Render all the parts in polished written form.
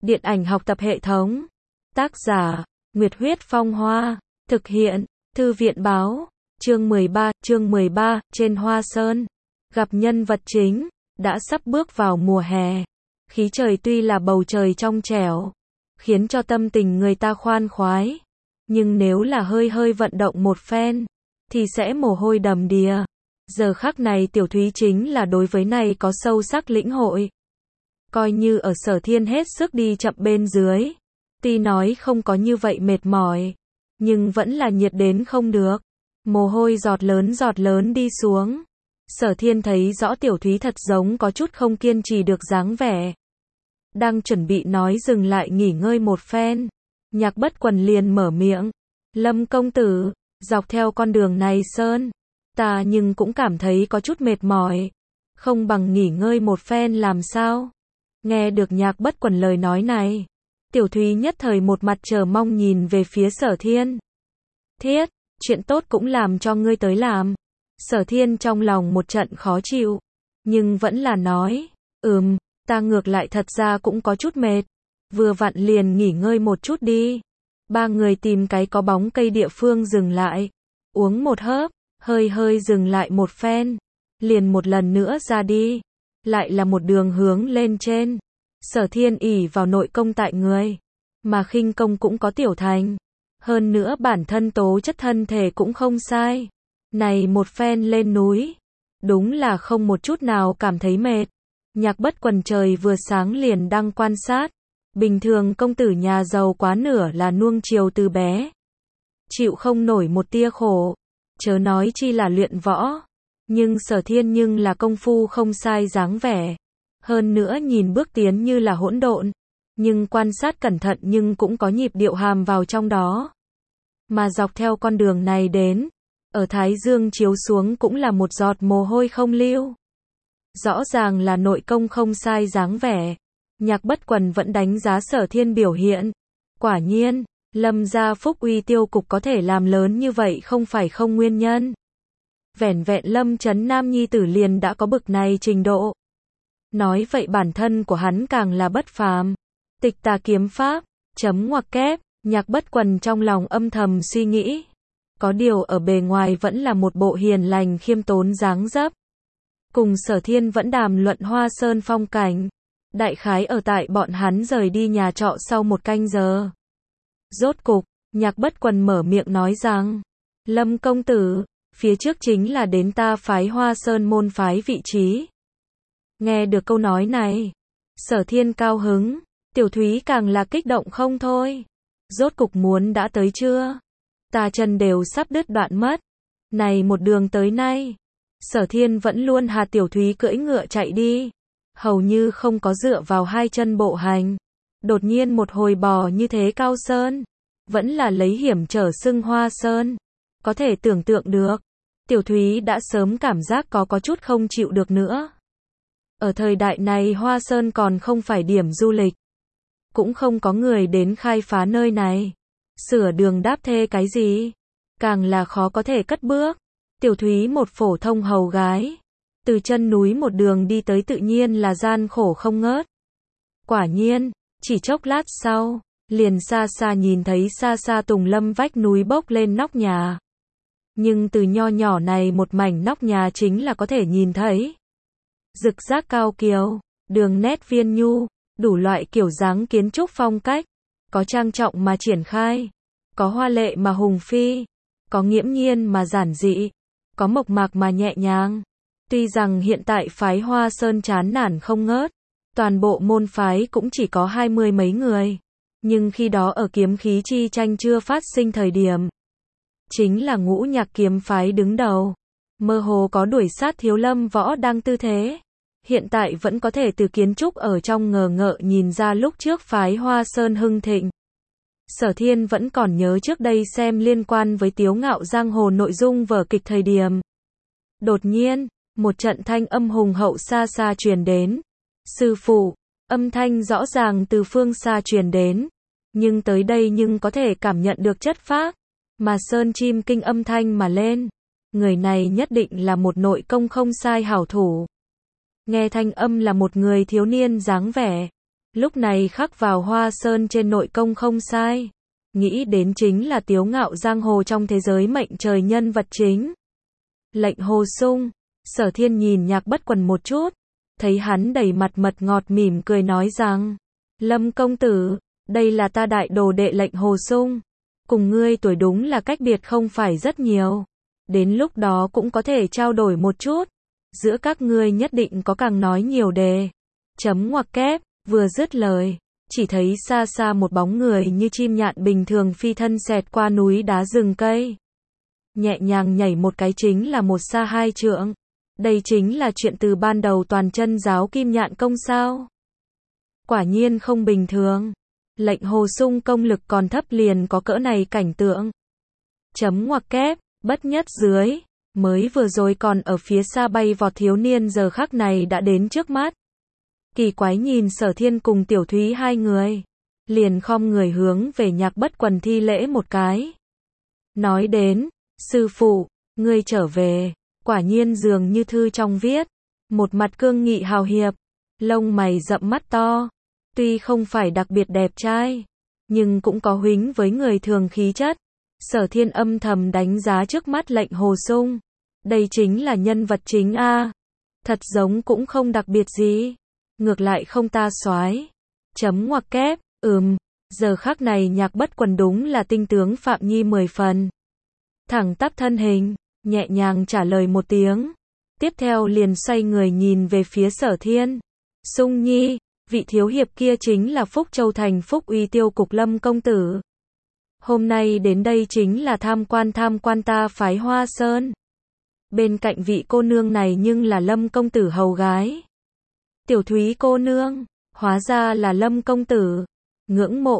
Điện ảnh học tập hệ thống. Tác giả, Nguyệt Huyết Phong Hoa. Thực hiện, Thư viện Báo. Chương 13, trên Hoa Sơn. Gặp nhân vật chính, đã sắp bước vào mùa hè. Khí trời tuy là bầu trời trong trẻo, khiến cho tâm tình người ta khoan khoái. Nhưng nếu là hơi vận động một phen, thì sẽ mồ hôi đầm đìa. Giờ khắc này Tiểu Thúy chính là đối với này có sâu sắc lĩnh hội. Coi như ở Sở Thiên hết sức đi chậm bên dưới. Tuy nói không có như vậy mệt mỏi, nhưng vẫn là nhiệt đến không được. Mồ hôi giọt lớn đi xuống. Sở Thiên thấy rõ Tiểu Thúy thật giống có chút không kiên trì được dáng vẻ. Đang chuẩn bị nói dừng lại nghỉ ngơi một phen, Nhạc Bất Quần liền mở miệng. Lâm công tử, dọc theo con đường này sơn, ta nhưng cũng cảm thấy có chút mệt mỏi. Không bằng nghỉ ngơi một phen làm sao? Nghe được Nhạc Bất Quần lời nói này, Tiểu Thúy nhất thời một mặt chờ mong nhìn về phía Sở Thiên. Thiết, chuyện tốt cũng làm cho ngươi tới làm. Sở Thiên trong lòng một trận khó chịu, nhưng vẫn là nói, ta ngược lại thật ra cũng có chút mệt. Vừa vặn liền nghỉ ngơi một chút đi. Ba người tìm cái có bóng cây địa phương dừng lại, uống một hớp, hơi dừng lại một phen, liền một lần nữa ra đi. Lại là một đường hướng lên trên. Sở Thiên ỷ vào nội công tại người, mà khinh công cũng có tiểu thành. Hơn nữa bản thân tố chất thân thể cũng không sai. Này một phen lên núi, đúng là không một chút nào cảm thấy mệt. Nhạc Bất Quần trời vừa sáng liền đang quan sát. Bình thường công tử nhà giàu quá nửa là nuông chiều từ bé, chịu không nổi một tia khổ, chớ nói chi là luyện võ. Nhưng Sở Thiên nhưng là công phu không sai dáng vẻ. Hơn nữa nhìn bước tiến như là hỗn độn, nhưng quan sát cẩn thận nhưng cũng có nhịp điệu hàm vào trong đó. Mà dọc theo con đường này đến, ở thái dương chiếu xuống cũng là một giọt mồ hôi không lưu. Rõ ràng là nội công không sai dáng vẻ. Nhạc Bất Quần vẫn đánh giá Sở Thiên biểu hiện. Quả nhiên, Lâm gia Phúc Uy tiêu cục có thể làm lớn như vậy không phải không nguyên nhân. Vẻn vẹn Lâm Trấn Nam nhi tử liền đã có bực này trình độ. Nói vậy bản thân của hắn càng là bất phàm. Tịch Tà kiếm pháp, ngoặc kép, Nhạc Bất Quần trong lòng âm thầm suy nghĩ. Có điều ở bề ngoài vẫn là một bộ hiền lành khiêm tốn dáng dấp. Cùng Sở Thiên vẫn đàm luận Hoa Sơn phong cảnh. Đại khái ở tại bọn hắn rời đi nhà trọ sau một canh giờ. Rốt cục, Nhạc Bất Quần mở miệng nói rằng, Lâm công tử, phía trước chính là đến ta phái Hoa Sơn môn phái vị trí. Nghe được câu nói này, Sở Thiên cao hứng, Tiểu Thúy càng là kích động không thôi. Rốt cục muốn đã tới chưa? Ta chân đều sắp đứt đoạn mất. Này một đường tới nay, Sở Thiên vẫn luôn hà Tiểu Thúy cưỡi ngựa chạy đi, hầu như không có dựa vào hai chân bộ hành. Đột nhiên một hồi bò như thế cao sơn, vẫn là lấy hiểm trở xưng Hoa Sơn. Có thể tưởng tượng được, Tiểu Thúy đã sớm cảm giác có chút không chịu được nữa. Ở thời đại này Hoa Sơn còn không phải điểm du lịch, cũng không có người đến khai phá nơi này. Sửa đường đáp thê cái gì, càng là khó có thể cất bước. Tiểu Thúy một phổ thông hầu gái, từ chân núi một đường đi tới tự nhiên là gian khổ không ngớt. Quả nhiên, chỉ chốc lát sau, liền xa xa nhìn thấy xa tùng lâm vách núi bốc lên nóc nhà. Nhưng từ nho nhỏ này một mảnh nóc nhà chính là có thể nhìn thấy rực rác cao kiều, đường nét viên nhu, đủ loại kiểu dáng kiến trúc phong cách, có trang trọng mà triển khai, có hoa lệ mà hùng phi, có nghiễm nhiên mà giản dị, có mộc mạc mà nhẹ nhàng. Tuy rằng hiện tại phái Hoa Sơn chán nản không ngớt, toàn bộ môn phái cũng chỉ có 20 mấy người, nhưng khi đó ở kiếm khí chi tranh chưa phát sinh thời điểm, chính là Ngũ Nhạc kiếm phái đứng đầu, mơ hồ có đuổi sát Thiếu Lâm Võ đang tư thế. Hiện tại vẫn có thể từ kiến trúc ở trong ngờ ngợ nhìn ra lúc trước phái Hoa Sơn hưng thịnh. Sở Thiên vẫn còn nhớ trước đây xem liên quan với Tiếu Ngạo Giang Hồ nội dung vở kịch thời điểm. Đột nhiên, một trận thanh âm hùng hậu xa xa truyền đến. Sư phụ, âm thanh rõ ràng từ phương xa truyền đến, nhưng tới đây nhưng có thể cảm nhận được chất phác, mà sơn chim kinh âm thanh mà lên. Người này nhất định là một nội công không sai hảo thủ. Nghe thanh âm là một người thiếu niên dáng vẻ, Lúc này khắc vào Hoa Sơn trên nội công không sai. Nghĩ đến chính là tiếu ngạo giang hồ trong thế giới mệnh trời nhân vật chính. Lệnh Hồ Sung, Sở Thiên nhìn Nhạc Bất Quần một chút, thấy hắn đầy mặt mật ngọt mỉm cười nói rằng, Lâm công tử, đây là ta đại đồ đệ Lệnh Hồ Sung, cùng ngươi tuổi đúng là cách biệt không phải rất nhiều, đến lúc đó cũng có thể trao đổi một chút, giữa các ngươi nhất định có càng nói nhiều đề. Chấm ngoặc kép, vừa dứt lời, chỉ thấy xa xa một bóng người như chim nhạn bình thường phi thân xẹt qua núi đá rừng cây. Nhẹ nhàng nhảy một cái chính là một xa 2 trượng. Đây chính là chuyện từ ban đầu toàn chân giáo Kim Nhạn Công sao. Quả nhiên không bình thường. Lệnh Hồ Sung công lực còn thấp liền có cỡ này cảnh tượng. Chấm ngoặc kép, bất nhất dưới, mới vừa rồi còn ở phía xa bay vọt thiếu niên giờ khắc này đã đến trước mắt. Kỳ quái nhìn Sở Thiên cùng Tiểu Thúy hai người, liền khom người hướng về Nhạc Bất Quần thi lễ một cái. Nói đến, sư phụ, ngươi trở về, quả nhiên dường như thư trong viết, một mặt cương nghị hào hiệp, lông mày rậm mắt to, tuy không phải đặc biệt đẹp trai, nhưng cũng có huýnh với người thường khí chất. Sở Thiên âm thầm đánh giá trước mắt Lệnh Hồ Sung, đây chính là nhân vật chính a, thật giống cũng không đặc biệt gì, ngược lại không ta soái. Chấm ngoặc kép, giờ khắc này Nhạc Bất Quần đúng là tinh tướng Phạm Nhi 10 phần. Thẳng tắp thân hình, nhẹ nhàng trả lời một tiếng, tiếp theo liền xoay người nhìn về phía Sở Thiên. Sung Nhi, vị thiếu hiệp kia chính là Phúc Châu Thành Phúc Uy Tiêu Cục Lâm công tử. Hôm nay đến đây chính là tham quan ta phái Hoa Sơn. Bên cạnh vị cô nương này nhưng là Lâm công tử hầu gái. Tiểu Thúy cô nương, hóa ra là Lâm công tử. Ngưỡng mộ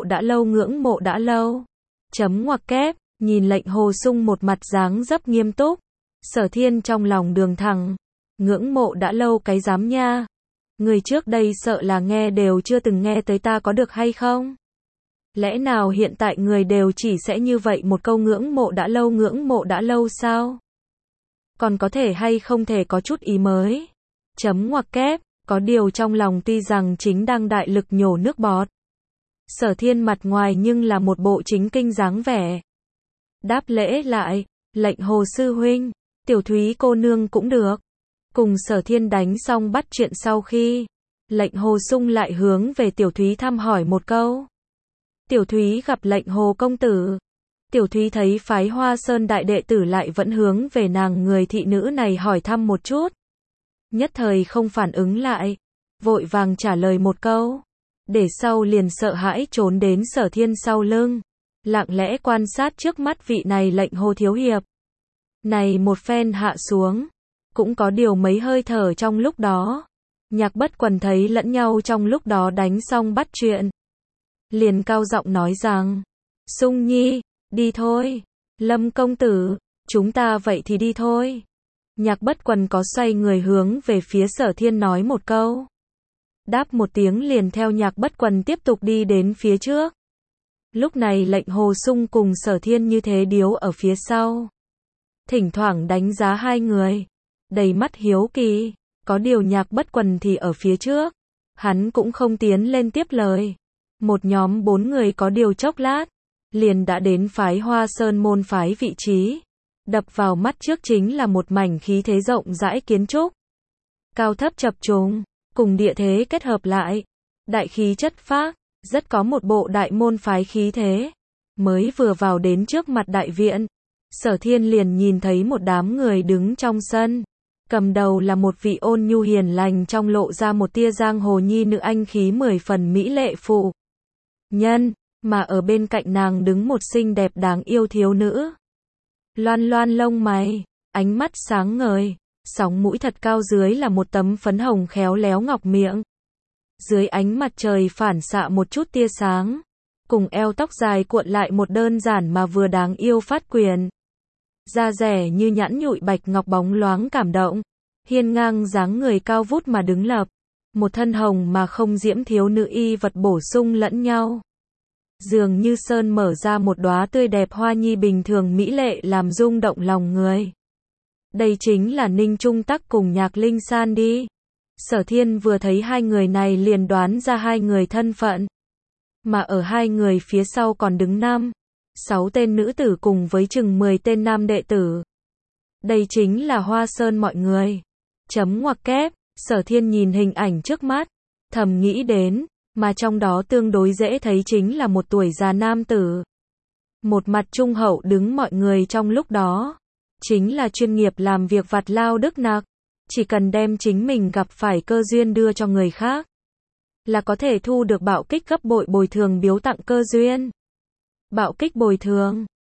đã lâu. Chấm ngoặc kép, nhìn Lệnh Hồ Sung một mặt dáng dấp nghiêm túc. Sở Thiên trong lòng đường thẳng. Ngưỡng mộ đã lâu cái dám nha. Người trước đây sợ là nghe đều chưa từng nghe tới ta có được hay không? Lẽ nào hiện tại người đều chỉ sẽ như vậy một câu ngưỡng mộ đã lâu sao? Còn có thể hay không thể có chút ý mới? Chấm ngoặc kép, có điều trong lòng tuy rằng chính đang đại lực nhổ nước bọt. Sở Thiên mặt ngoài nhưng là một bộ chính kinh dáng vẻ. Đáp lễ lại, Lệnh Hồ sư huynh, Tiểu Thúy cô nương cũng được. Cùng Sở Thiên đánh xong bắt chuyện sau khi, Lệnh Hồ Sung lại hướng về Tiểu Thúy thăm hỏi một câu. Tiểu Thúy gặp Lệnh Hồ công tử. Tiểu Thúy thấy phái Hoa Sơn đại đệ tử lại vẫn hướng về nàng người thị nữ này hỏi thăm một chút. Nhất thời không phản ứng lại, vội vàng trả lời một câu, để sau liền sợ hãi trốn đến Sở Thiên sau lưng, lặng lẽ quan sát trước mắt vị này Lệnh Hồ thiếu hiệp. Này một phen hạ xuống, cũng có điều mấy hơi thở trong lúc đó. Nhạc Bất Quần thấy lẫn nhau trong lúc đó đánh xong bắt chuyện, liền cao giọng nói rằng, Sung Nhi, đi thôi. Lâm công tử, chúng ta vậy thì đi thôi. Nhạc Bất Quần có xoay người hướng về phía Sở Thiên nói một câu. Đáp một tiếng liền theo Nhạc Bất Quần tiếp tục đi đến phía trước. Lúc này Lệnh Hồ Sung cùng Sở Thiên như thế điếu ở phía sau, thỉnh thoảng đánh giá hai người, đầy mắt hiếu kỳ. Có điều Nhạc Bất Quần thì ở phía trước, hắn cũng không tiến lên tiếp lời. Một nhóm 4 người có điều chốc lát, liền đã đến phái Hoa Sơn môn phái vị trí. Đập vào mắt trước chính là một mảnh khí thế rộng rãi kiến trúc, cao thấp chập trùng, cùng địa thế kết hợp lại, đại khí chất phác, rất có một bộ đại môn phái khí thế. Mới vừa vào đến trước mặt đại viện, Sở Thiên liền nhìn thấy một đám người đứng trong sân. Cầm đầu là một vị ôn nhu hiền lành trong lộ ra một tia giang hồ nhi nữ anh khí 10 phần mỹ lệ phụ nhân, mà ở bên cạnh nàng đứng một xinh đẹp đáng yêu thiếu nữ. Loan loan lông mày, ánh mắt sáng ngời, sóng mũi thật cao, dưới là một tấm phấn hồng khéo léo ngọc miệng. Dưới ánh mặt trời phản xạ một chút tia sáng, cùng eo tóc dài cuộn lại một đơn giản mà vừa đáng yêu phát quyền. Da rẻ như nhẵn nhụi bạch ngọc bóng loáng cảm động, hiên ngang dáng người cao vút mà đứng lập, một thân hồng mà không diễm thiếu nữ y vật bổ sung lẫn nhau. Dường như sơn mở ra một đóa tươi đẹp hoa nhi bình thường mỹ lệ làm rung động lòng người. Đây chính là Ninh Trung Tắc cùng Nhạc Linh San đi. Sở Thiên vừa thấy hai người này liền đoán ra hai người thân phận. Mà ở hai người phía sau còn đứng 6 tên nữ tử cùng với chừng 10 tên nam đệ tử. Đây chính là Hoa Sơn mọi người. Chấm ngoặc kép, Sở Thiên nhìn hình ảnh trước mắt, thầm nghĩ đến, mà trong đó tương đối dễ thấy chính là một tuổi già nam tử. Một mặt trung hậu đứng mọi người trong lúc đó. Chính là chuyên nghiệp làm việc vặt lao đức nặc. Chỉ cần đem chính mình gặp phải cơ duyên đưa cho người khác, là có thể thu được bạo kích gấp bội bồi thường biếu tặng cơ duyên. Bạo kích bồi thường.